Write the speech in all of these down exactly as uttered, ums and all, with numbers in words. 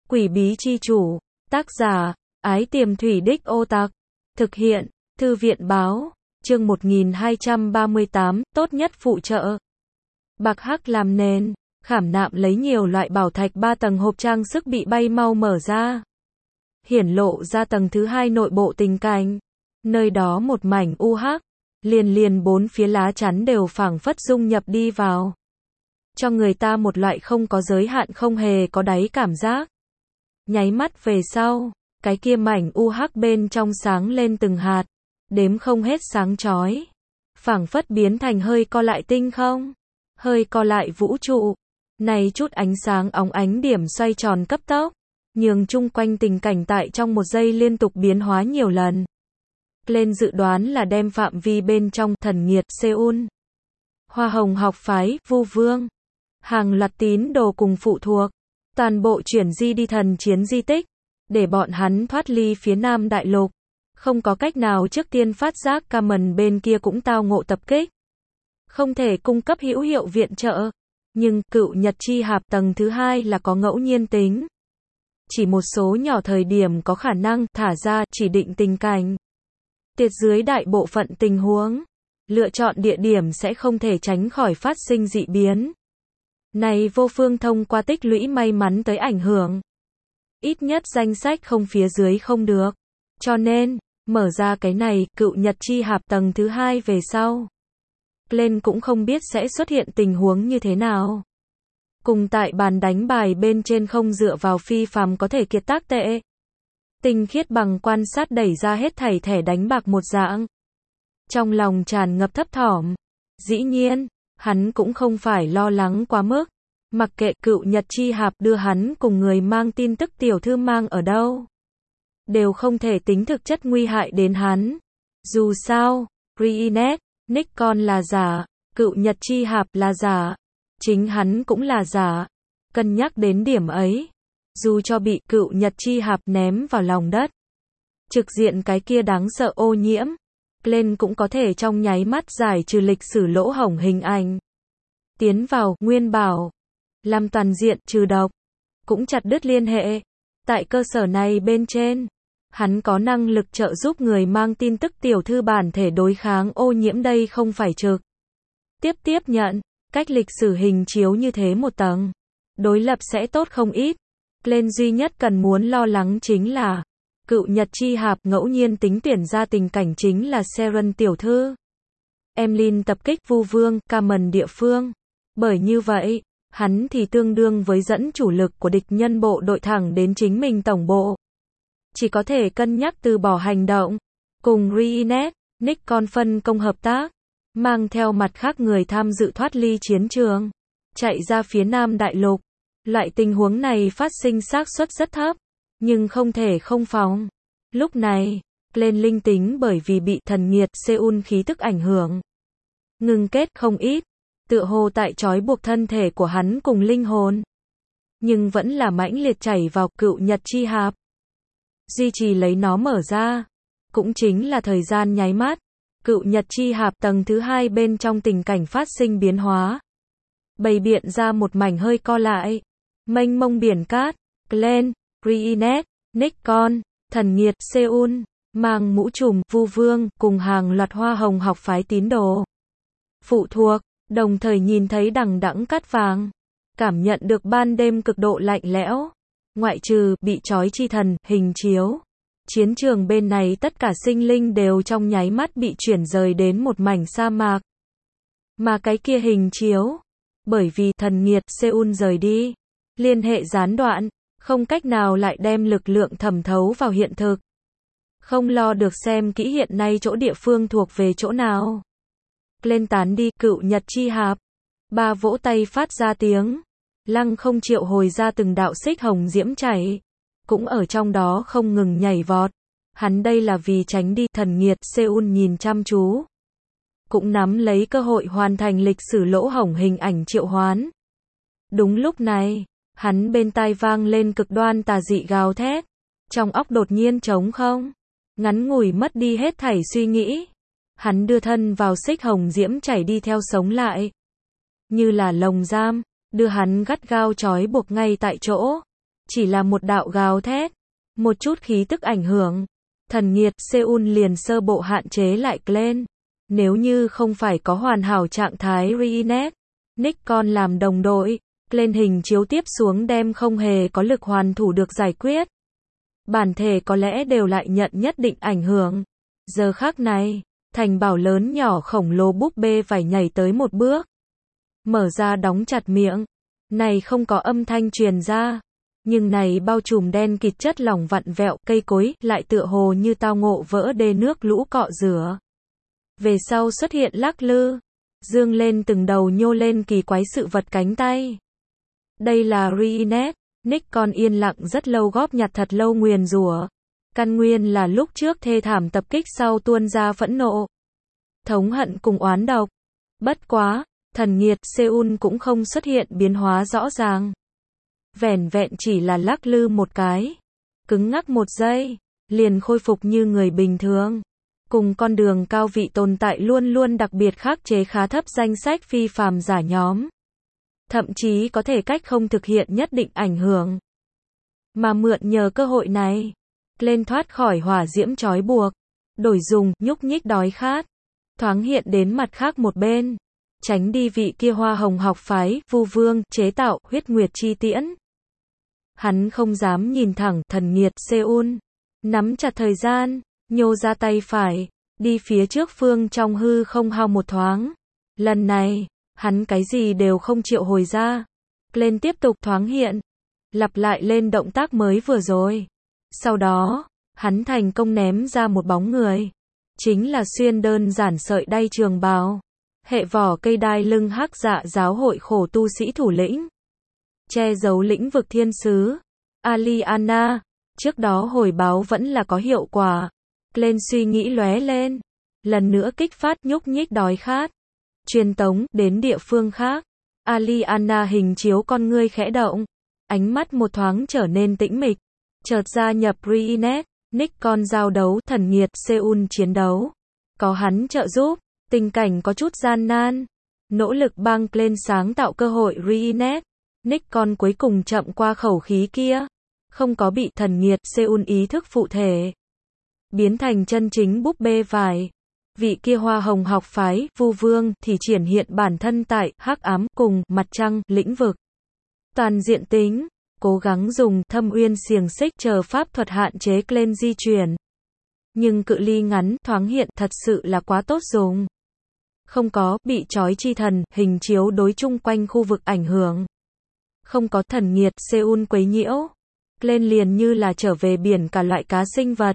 Quỷ bí chi chủ, tác giả, Ái Tiềm Thủy Đích Ô Tạc, thực hiện, Thư viện báo, chương một nghìn hai trăm ba mươi tám, tốt nhất phụ trợ. Bạc hắc làm nền, khảm nạm lấy nhiều loại bảo thạch ba tầng hộp trang sức bị bay mau mở ra. Hiển lộ ra tầng thứ hai nội bộ tình cảnh. Nơi đó một mảnh u hắc, liền liền bốn phía lá chắn đều phảng phất dung nhập đi vào. Cho người ta một loại không có giới hạn không hề có đáy cảm giác. Nháy mắt về sau, cái kia mảnh u hắc bên trong sáng lên từng hạt, đếm không hết sáng chói. Phảng phất biến thành hơi co lại tinh không, hơi co lại vũ trụ. Này chút ánh sáng óng ánh điểm xoay tròn cấp tốc, nhường chung quanh tình cảnh tại trong một giây liên tục biến hóa nhiều lần. Lên dự đoán là đem phạm vi bên trong thần nghiệt Seoul, Hoa Hồng học phái, Vu Vương, hàng loạt tín đồ cùng phụ thuộc, toàn bộ chuyển di đi thần chiến di tích, để bọn hắn thoát ly phía Nam Đại Lục. Không có cách nào trước tiên phát giác Cameron bên kia cũng tao ngộ tập kích. Không thể cung cấp hữu hiệu viện trợ. Nhưng cựu nhật chi hạp tầng thứ hai là có ngẫu nhiên tính. Chỉ một số nhỏ thời điểm có khả năng thả ra chỉ định tình cảnh. Tiệt dưới đại bộ phận tình huống, lựa chọn địa điểm sẽ không thể tránh khỏi phát sinh dị biến. Này vô phương thông qua tích lũy may mắn tới ảnh hưởng. Ít nhất danh sách không phía dưới không được. Cho nên, mở ra cái này, cựu nhật chi hạp tầng thứ hai về sau. Lên cũng không biết sẽ xuất hiện tình huống như thế nào. Cùng tại bàn đánh bài bên trên không dựa vào phi phàm có thể kiệt tác tệ. Tinh khiết bằng quan sát đẩy ra hết thảy thẻ đánh bạc một dạng. Trong lòng tràn ngập thấp thỏm. Dĩ nhiên, hắn cũng không phải lo lắng quá mức. Mặc kệ cựu nhật chi hạp đưa hắn cùng người mang tin tức tiểu thư mang ở đâu. Đều không thể tính thực chất nguy hại đến hắn. Dù sao, Reenet, Nikon là giả, cựu nhật chi hạp là giả. Chính hắn cũng là giả. Cân nhắc đến điểm ấy. Dù cho bị cựu nhật chi hạp ném vào lòng đất. Trực diện cái kia đáng sợ ô nhiễm. Lên cũng có thể trong nháy mắt giải trừ lịch sử lỗ hổng hình ảnh. Tiến vào, nguyên bảo. Làm toàn diện, trừ độc. Cũng chặt đứt liên hệ. Tại cơ sở này bên trên. Hắn có năng lực trợ giúp người mang tin tức tiểu thư bản thể đối kháng ô nhiễm đây không phải trực. Tiếp tiếp nhận. Cách lịch sử hình chiếu như thế một tầng. Đối lập sẽ tốt không ít. Lên duy nhất cần muốn lo lắng chính là cựu nhật chi hạp ngẫu nhiên tính tuyển ra tình cảnh chính là Seren tiểu thư. Emlyn tập kích Vu Vương, Cameron địa phương. Bởi như vậy, hắn thì tương đương với dẫn chủ lực của địch nhân bộ đội thẳng đến chính mình tổng bộ. Chỉ có thể cân nhắc từ bỏ hành động. Cùng Reenet, Nikon phân công hợp tác. Mang theo mặt khác người tham dự thoát ly chiến trường. Chạy ra phía Nam Đại Lục. Loại tình huống này phát sinh xác suất rất thấp. Nhưng không thể không phòng. Lúc này, lên linh tính bởi vì bị thần nghiệt Seoul khí tức ảnh hưởng. Ngừng kết không ít. Tựa hồ tại trói buộc thân thể của hắn cùng linh hồn. Nhưng vẫn là mãnh liệt chảy vào cựu nhật chi hạp. Duy trì lấy nó mở ra. Cũng chính là thời gian nháy mắt. Cựu nhật chi hạp tầng thứ hai bên trong tình cảnh phát sinh biến hóa. Bày biện ra một mảnh hơi co lại. Mênh mông biển cát. Glenn, Reenet, Nikon, thần nghiệt Seoul, mang mũ trùm, Vu Vương, cùng hàng loạt Hoa Hồng học phái tín đồ. Phụ thuộc, đồng thời nhìn thấy đằng đẵng cát vàng. Cảm nhận được ban đêm cực độ lạnh lẽo. Ngoại trừ, bị trói chi thần, hình chiếu. Chiến trường bên này tất cả sinh linh đều trong nháy mắt bị chuyển rời đến một mảnh sa mạc. Mà cái kia hình chiếu. Bởi vì thần nghiệt Seoul rời đi. Liên hệ gián đoạn. Không cách nào lại đem lực lượng thẩm thấu vào hiện thực. Không lo được xem kỹ hiện nay chỗ địa phương thuộc về chỗ nào. Lên tán đi cựu nhật chi hạp. Ba vỗ tay phát ra tiếng. Lăng không triệu hồi ra từng đạo xích hồng diễm chảy. Cũng ở trong đó không ngừng nhảy vọt. Hắn đây là vì tránh đi thần nghiệt Seoul nhìn chăm chú. Cũng nắm lấy cơ hội hoàn thành lịch sử lỗ hổng hình ảnh triệu hoán. Đúng lúc này. Hắn bên tai vang lên cực đoan tà dị gào thét. Trong óc đột nhiên trống không. Ngắn ngủi mất đi hết thảy suy nghĩ. Hắn đưa thân vào xích hồng diễm chảy đi theo sống lại. Như là lồng giam. Đưa hắn gắt gao trói buộc ngay tại chỗ. chỉ là một đạo gào thét, một chút khí tức ảnh hưởng. Thần nhiệt Seoul liền sơ bộ hạn chế lại Glenn. Nếu như không phải có hoàn hảo trạng thái Reinette, Nikon làm đồng đội, Glenn hình chiếu tiếp xuống đem không hề có lực hoàn thủ được giải quyết. Bản thể có lẽ đều lại nhận nhất định ảnh hưởng. Giờ khắc này, thành bảo lớn nhỏ khổng lồ búp bê phải nhảy tới một bước. Mở ra đóng chặt miệng. Này không có âm thanh truyền ra. Nhưng này bao trùm đen kịt chất lỏng vặn vẹo, cây cối, lại tựa hồ như tao ngộ vỡ đê nước lũ cọ rửa. Về sau xuất hiện lắc lư, dương lên từng đầu nhô lên kỳ quái sự vật cánh tay. Đây là Reinette, Nikon yên lặng rất lâu góp nhặt thật lâu nguyền rủa. Căn nguyên là lúc trước thê thảm tập kích sau tuôn ra phẫn nộ, thống hận cùng oán độc. Bất quá, thần nhiệt Seoul cũng không xuất hiện biến hóa rõ ràng. Vẻn vẹn chỉ là lắc lư một cái, cứng ngắc một giây, liền khôi phục như người bình thường. Cùng con đường cao vị tồn tại luôn luôn đặc biệt khắc chế khá thấp danh sách phi phàm giả nhóm. Thậm chí có thể cách không thực hiện nhất định ảnh hưởng. Mà mượn nhờ cơ hội này, lên thoát khỏi hỏa diễm trói buộc, đổi dùng, nhúc nhích đói khát, thoáng hiện đến mặt khác một bên, tránh đi vị kia hoa hồng học phái, vu vương, chế tạo, huyết nguyệt chi tiễn. Hắn không dám nhìn thẳng thần nhiệt Seoul, nắm chặt thời gian, nhô ra tay phải, đi phía trước phương trong hư không hao một thoáng. Lần này, hắn cái gì đều không triệu hồi ra. Lên tiếp tục thoáng hiện, lặp lại lên động tác mới vừa rồi. Sau đó, hắn thành công ném ra một bóng người. Chính là xuyên đơn giản sợi đay trường bào, hệ vỏ cây đai lưng hắc dạ giáo hội khổ tu sĩ thủ lĩnh. Che giấu lĩnh vực thiên sứ, Aliana. Trước đó hồi báo vẫn là có hiệu quả. Lên suy nghĩ lóe lên. Lần nữa kích phát nhúc nhích đói khát. Truyền tống đến địa phương khác. Aliana hình chiếu con ngươi khẽ động. Ánh mắt một thoáng trở nên tĩnh mịch. Chợt gia nhập Reinette, Nikon giao đấu, thần nhiệt Seoul chiến đấu. Có hắn trợ giúp, tình cảnh có chút gian nan. Nỗ lực băng lên sáng tạo cơ hội Reinette. Nikon cuối cùng chậm qua khẩu khí kia. Không có bị thần nhiệt Seoul ý thức phụ thể. Biến thành chân chính búp bê vải. Vị kia hoa hồng học phái, vu vương, thì triển hiện bản thân tại, hắc ám, cùng, mặt trăng, lĩnh vực. Toàn diện tính, cố gắng dùng, thâm uyên xiềng xích chờ pháp thuật hạn chế lên di chuyển. Nhưng cự ly ngắn, thoáng hiện, thật sự là quá tốt dùng. Không có, bị trói chi thần, hình chiếu đối chung quanh khu vực ảnh hưởng. Không có thần nhiệt, Seoul quấy nhiễu. Lên liền như là trở về biển cả loại cá sinh vật.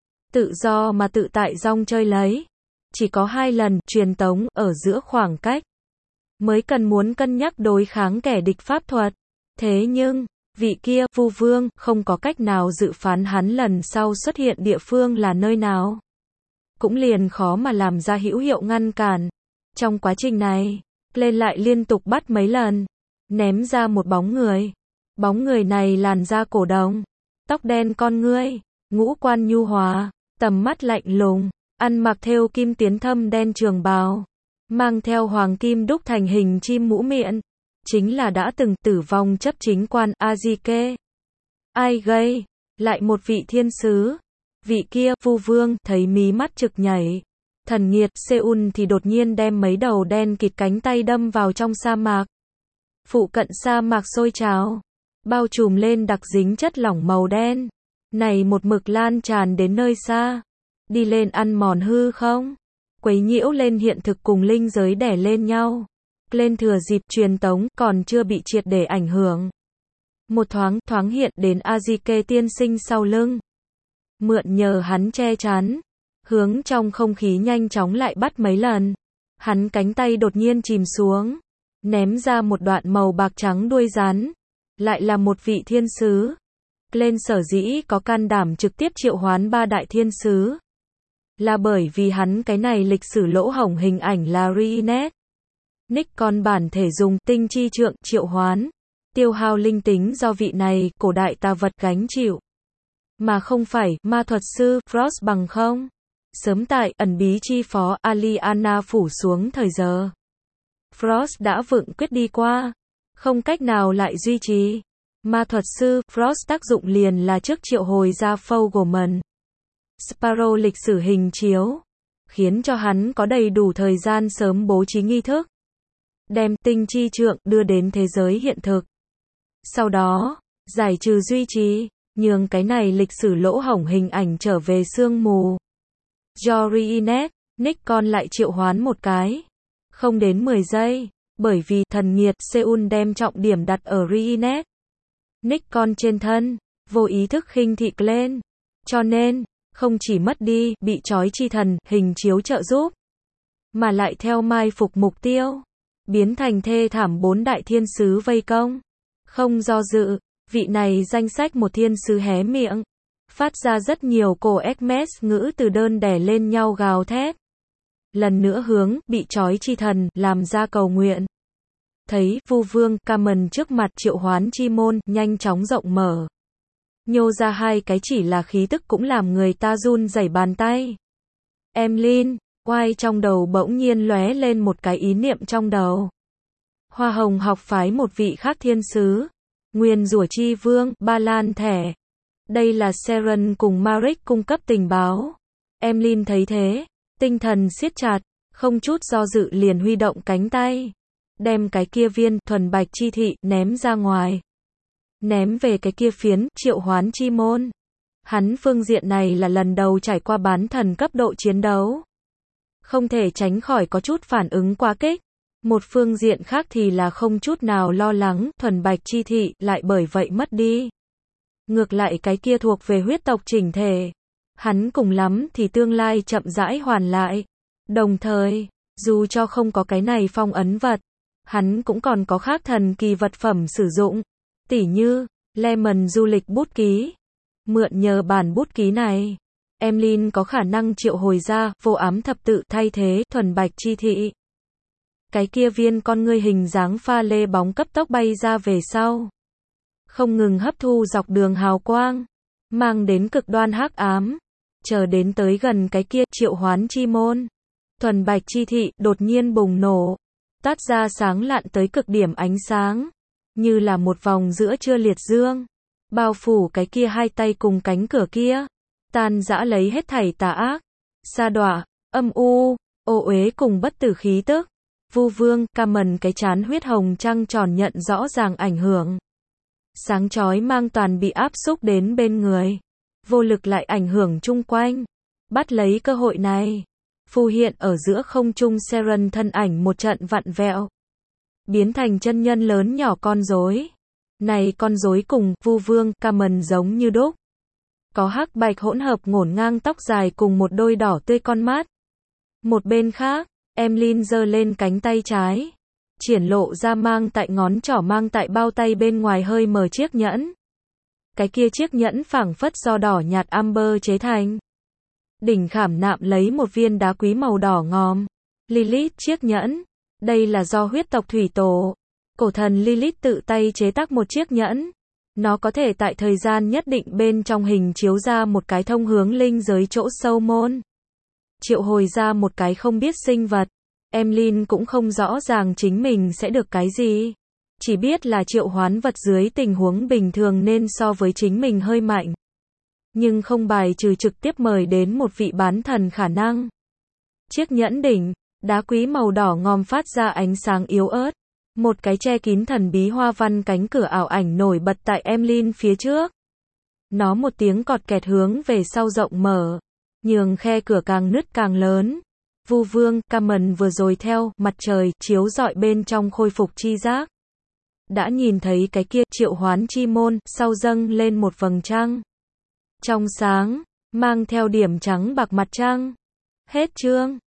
Tự do mà tự tại rong chơi lấy. Chỉ có hai lần, truyền tống, ở giữa khoảng cách. Mới cần muốn cân nhắc đối kháng kẻ địch pháp thuật. Thế nhưng, vị kia, vu vương, không có cách nào dự phán hắn lần sau xuất hiện địa phương là nơi nào. Cũng liền khó mà làm ra hữu hiệu ngăn cản. Trong quá trình này, lên lại liên tục bắt mấy lần. Ném ra một bóng người. Bóng người này làn da cổ đồng. Tóc đen con ngươi. Ngũ quan nhu hòa. Tầm mắt lạnh lùng. Ăn mặc thêu kim tiến thâm đen trường bào. Mang theo hoàng kim đúc thành hình chim mũ miệng. Chính là đã từng tử vong chấp chính quan Azike. Ai gây? Lại một vị thiên sứ. Vị kia, vu vương, thấy mí mắt trực nhảy. Thần nhiệt Seoul thì đột nhiên đem mấy đầu đen kịt cánh tay đâm vào trong sa mạc. Phụ cận sa mạc sôi trào. Bao trùm lên đặc dính chất lỏng màu đen. Này một mực lan tràn đến nơi xa. Đi lên ăn mòn hư không? Quấy nhiễu lên hiện thực cùng linh giới đè lên nhau. Lên thừa dịp truyền tống, còn chưa bị triệt để ảnh hưởng. Một thoáng, thoáng hiện đến Azike tiên sinh sau lưng. Mượn nhờ hắn che chắn. Hướng trong không khí nhanh chóng lại bắt mấy lần. Hắn cánh tay đột nhiên chìm xuống. Ném ra một đoạn màu bạc trắng đuôi rắn. Lại là một vị thiên sứ. Lên sở dĩ có can đảm trực tiếp triệu hoán ba đại thiên sứ. Là bởi vì hắn cái này lịch sử lỗ hổng hình ảnh là Reinette. Nikon bản thể dùng tinh chi trượng triệu hoán. Tiêu hao linh tính do vị này, cổ đại tà vật gánh chịu. Mà không phải, ma thuật sư, Frost bằng không. Sớm tại, ẩn bí chi phó, Aliana phủ xuống thời giờ. Frost đã vựng quyết đi qua. Không cách nào lại duy trì. Ma thuật sư Frost tác dụng liền là trước triệu hồi ra Fogelman Sparrow lịch sử hình chiếu, khiến cho hắn có đầy đủ thời gian sớm bố trí nghi thức, đem tinh chi trượng đưa đến thế giới hiện thực. Sau đó, giải trừ duy trì, nhường cái này lịch sử lỗ hổng hình ảnh trở về sương mù. Jorinet, Nikon lại triệu hoán một cái. Không đến mười giây, bởi vì thần nghiệt Seoul đem trọng điểm đặt ở Rinet. Nikon trên thân, vô ý thức khinh thị lên. Cho nên, không chỉ mất đi bị trói chi thần hình chiếu trợ giúp, mà lại theo mai phục mục tiêu, biến thành thê thảm bốn đại thiên sứ vây công. Không do dự, vị này danh sách một thiên sứ hé miệng, phát ra rất nhiều cổ Xmas ngữ từ đơn đẻ lên nhau gào thét. Lần nữa hướng bị trói chi thần làm ra cầu nguyện. Thấy Vu Vương Cameron trước mặt triệu hoán chi môn nhanh chóng rộng mở, nhô ra hai cái chỉ là khí tức cũng làm người ta run rẩy bàn tay. Emlyn, oai trong đầu bỗng nhiên lóe lên một cái ý niệm trong đầu. Hoa Hồng học phái một vị khác thiên sứ, Nguyên Rủa Chi Vương, Ba Lan thẻ. Đây là Seren cùng Maric cung cấp tình báo. Emlyn thấy thế, tinh thần siết chặt, không chút do dự liền huy động cánh tay, đem cái kia viên thuần bạch chi thị ném ra ngoài. Ném về cái kia phiến triệu hoán chi môn. Hắn phương diện này là lần đầu trải qua bán thần cấp độ chiến đấu, không thể tránh khỏi có chút phản ứng quá kích. Một phương diện khác thì là không chút nào lo lắng thuần bạch chi thị lại bởi vậy mất đi. Ngược lại cái kia thuộc về huyết tộc chỉnh thể, hắn cùng lắm thì tương lai chậm rãi hoàn lại. Đồng thời, dù cho không có cái này phong ấn vật, hắn cũng còn có khác thần kỳ vật phẩm sử dụng, tỉ như Lemon du lịch bút ký. Mượn nhờ bản bút ký này, Emlyn có khả năng triệu hồi ra vô ám thập tự thay thế thuần bạch chi thị. Cái kia viên con ngươi hình dáng pha lê bóng cấp tốc bay ra về sau, không ngừng hấp thu dọc đường hào quang, mang đến cực đoan hắc ám, chờ đến tới gần cái kia triệu hoán chi môn. Thuần bạch chi thị đột nhiên bùng nổ, tát ra sáng lạn tới cực điểm ánh sáng, như là một vòng giữa trưa liệt dương, bao phủ cái kia hai tay cùng cánh cửa kia, tan rã lấy hết thảy tà ác, sa đọa, âm u, ô uế cùng bất tử khí tức. Vu Vương Cameron cái chán huyết hồng trăng tròn nhận rõ ràng ảnh hưởng. Sáng chói mang toàn bị áp xúc đến bên người, vô lực lại ảnh hưởng chung quanh. Bắt lấy cơ hội này, phù hiện ở giữa không trung Seren thân ảnh một trận vặn vẹo, biến thành chân nhân lớn nhỏ con rối. Này con rối cùng Vu Vương Cameron giống như đúc, có hắc bạch hỗn hợp ngổn ngang tóc dài cùng một đôi đỏ tươi con mắt. Một bên khác, Emlyn giơ lên cánh tay trái, triển lộ ra mang tại ngón trỏ mang tại bao tay bên ngoài hơi mờ chiếc nhẫn. Cái kia chiếc nhẫn phảng phất do đỏ nhạt amber chế thành. Đỉnh khảm nạm lấy một viên đá quý màu đỏ ngòm. Lilith chiếc nhẫn. Đây là do huyết tộc thủy tổ, cổ thần Lilith tự tay chế tác một chiếc nhẫn. Nó có thể tại thời gian nhất định bên trong hình chiếu ra một cái thông hướng linh giới chỗ sâu môn. Triệu hồi ra một cái không biết sinh vật. Emlyn cũng không rõ ràng chính mình sẽ được cái gì. Chỉ biết là triệu hoán vật dưới tình huống bình thường nên so với chính mình hơi mạnh. Nhưng không bài trừ trực tiếp mời đến một vị bán thần khả năng. Chiếc nhẫn đỉnh, đá quý màu đỏ ngòm phát ra ánh sáng yếu ớt. Một cái che kín thần bí hoa văn cánh cửa ảo ảnh nổi bật tại Emlyn phía trước. Nó một tiếng cọt kẹt hướng về sau rộng mở, nhường khe cửa càng nứt càng lớn. Vu Vương Cameron vừa rồi theo mặt trời chiếu rọi bên trong khôi phục chi giác, đã nhìn thấy cái kia triệu hoán chi môn sau dâng lên một vầng trăng trong sáng, mang theo điểm trắng bạc mặt trăng. Hết chương.